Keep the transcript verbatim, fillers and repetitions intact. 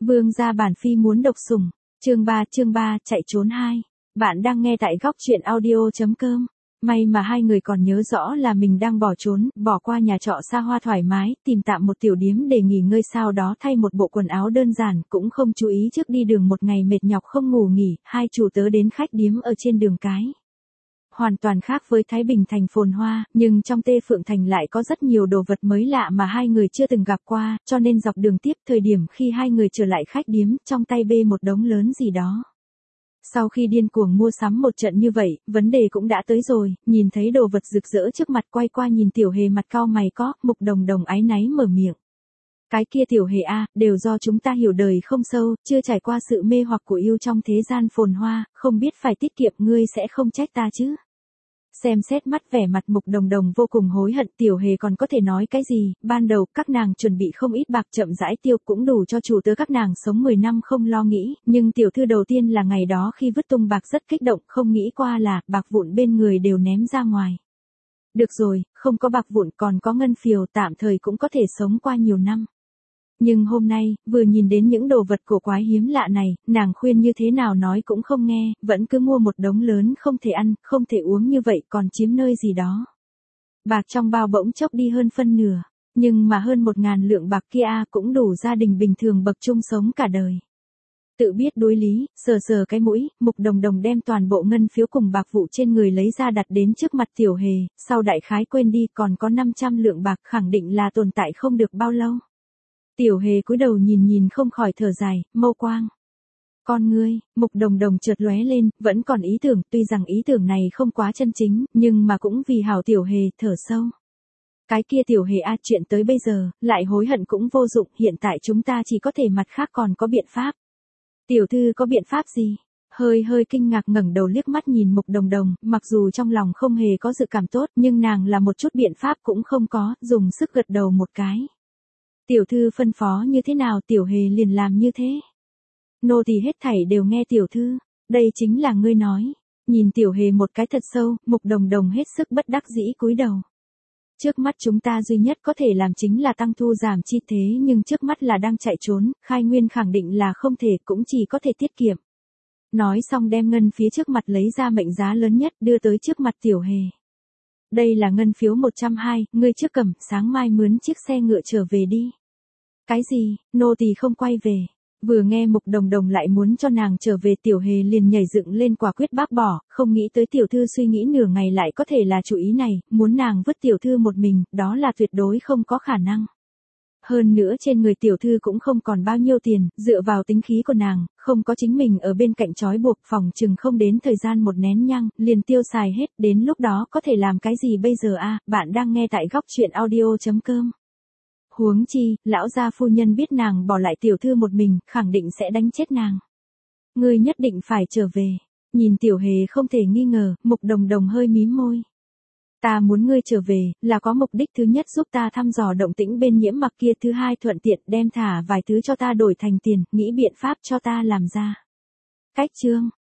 Vương gia bản phi muốn độc sủng. Chương ba chương ba chạy trốn hai. Bạn đang nghe tại góc truyện audio.com. May mà hai người còn nhớ rõ là mình đang bỏ trốn, bỏ qua nhà trọ xa hoa thoải mái, tìm tạm một tiểu điếm để nghỉ ngơi, sau đó thay một bộ quần áo đơn giản, cũng không chú ý trước đi đường một ngày mệt nhọc không ngủ nghỉ, hai chủ tớ đến khách điếm ở trên đường cái. Hoàn toàn khác với Thái Bình thành phồn hoa, nhưng trong Tê Phượng thành lại có rất nhiều đồ vật mới lạ mà hai người chưa từng gặp qua, cho nên dọc đường tiếp thời điểm khi hai người trở lại khách điếm, trong tay bê một đống lớn gì đó. Sau khi điên cuồng mua sắm một trận như vậy, vấn đề cũng đã tới rồi, nhìn thấy đồ vật rực rỡ trước mặt quay qua nhìn Tiểu Hề mặt cau mày có, Mục Đồng Đồng áy náy mở miệng. Cái kia Tiểu Hề a, đều do chúng ta hiểu đời không sâu, chưa trải qua sự mê hoặc của yêu trong thế gian phồn hoa, không biết phải tiết kiệm, ngươi sẽ không trách ta chứ. Xem xét mắt vẻ mặt Mục Đồng Đồng vô cùng hối hận, Tiểu Hề còn có thể nói cái gì, ban đầu các nàng chuẩn bị không ít bạc chậm rãi tiêu cũng đủ cho chủ tớ các nàng sống mười năm không lo nghĩ, nhưng tiểu thư đầu tiên là ngày đó khi vứt tung bạc rất kích động, không nghĩ qua là bạc vụn bên người đều ném ra ngoài. Được rồi, không có bạc vụn còn có ngân phiếu, tạm thời cũng có thể sống qua nhiều năm. Nhưng hôm nay, vừa nhìn đến những đồ vật cổ quái hiếm lạ này, nàng khuyên như thế nào nói cũng không nghe, vẫn cứ mua một đống lớn không thể ăn, không thể uống như vậy còn chiếm nơi gì đó. Bạc trong bao bỗng chốc đi hơn phân nửa, nhưng mà hơn một ngàn lượng bạc kia cũng đủ gia đình bình thường bậc trung sống cả đời. Tự biết đối lý, sờ sờ cái mũi, Mục Đồng Đồng đem toàn bộ ngân phiếu cùng bạc vụ trên người lấy ra đặt đến trước mặt Tiểu Hề, sau đại khái quên đi còn có năm trăm lượng bạc, khẳng định là tồn tại không được bao lâu. Tiểu Hề cúi đầu nhìn nhìn không khỏi thở dài, mâu quang. Con ngươi, Mục Đồng Đồng chợt lóe lên, vẫn còn ý tưởng, tuy rằng ý tưởng này không quá chân chính, nhưng mà cũng vì hảo Tiểu Hề, thở sâu. Cái kia Tiểu Hề a, chuyện tới bây giờ, lại hối hận cũng vô dụng, hiện tại chúng ta chỉ có thể mặt khác còn có biện pháp. Tiểu thư có biện pháp gì? Hơi hơi kinh ngạc ngẩng đầu liếc mắt nhìn Mục Đồng Đồng, mặc dù trong lòng không hề có dự cảm tốt, nhưng nàng là một chút biện pháp cũng không có, dùng sức gật đầu một cái. Tiểu thư phân phó như thế nào Tiểu Hề liền làm như thế. Nô tỳ hết thảy đều nghe tiểu thư, đây chính là ngươi nói. Nhìn Tiểu Hề một cái thật sâu, Mục Đồng Đồng hết sức bất đắc dĩ cúi đầu. Trước mắt chúng ta duy nhất có thể làm chính là tăng thu giảm chi, thế nhưng trước mắt là đang chạy trốn, khai nguyên khẳng định là không thể, cũng chỉ có thể tiết kiệm. Nói xong đem ngân phía trước mặt lấy ra mệnh giá lớn nhất đưa tới trước mặt Tiểu Hề. Đây là ngân phiếu một trăm hai, ngươi trước cầm, sáng mai mướn chiếc xe ngựa trở về đi. Cái gì, nô tỳ không quay về. Vừa nghe Mục Đồng Đồng lại muốn cho nàng trở về, Tiểu Hề liền nhảy dựng lên quả quyết bác bỏ, không nghĩ tới tiểu thư suy nghĩ nửa ngày lại có thể là chủ ý này, muốn nàng vứt tiểu thư một mình, đó là tuyệt đối không có khả năng. Hơn nữa trên người tiểu thư cũng không còn bao nhiêu tiền, dựa vào tính khí của nàng, không có chính mình ở bên cạnh trói buộc, phòng chừng không đến thời gian một nén nhang, liền tiêu xài hết, đến lúc đó có thể làm cái gì bây giờ a? Bạn đang nghe tại góc truyện audio.com. Huống chi, lão gia phu nhân biết nàng bỏ lại tiểu thư một mình, khẳng định sẽ đánh chết nàng. Ngươi nhất định phải trở về. Nhìn Tiểu Hề không thể nghi ngờ, Mục Đồng Đồng hơi mím môi. Ta muốn ngươi trở về, là có mục đích, thứ nhất giúp ta thăm dò động tĩnh bên Nhiễm Mặc kia, thứ hai thuận tiện đem thả vài thứ cho ta đổi thành tiền, nghĩ biện pháp cho ta làm ra. Cách chương,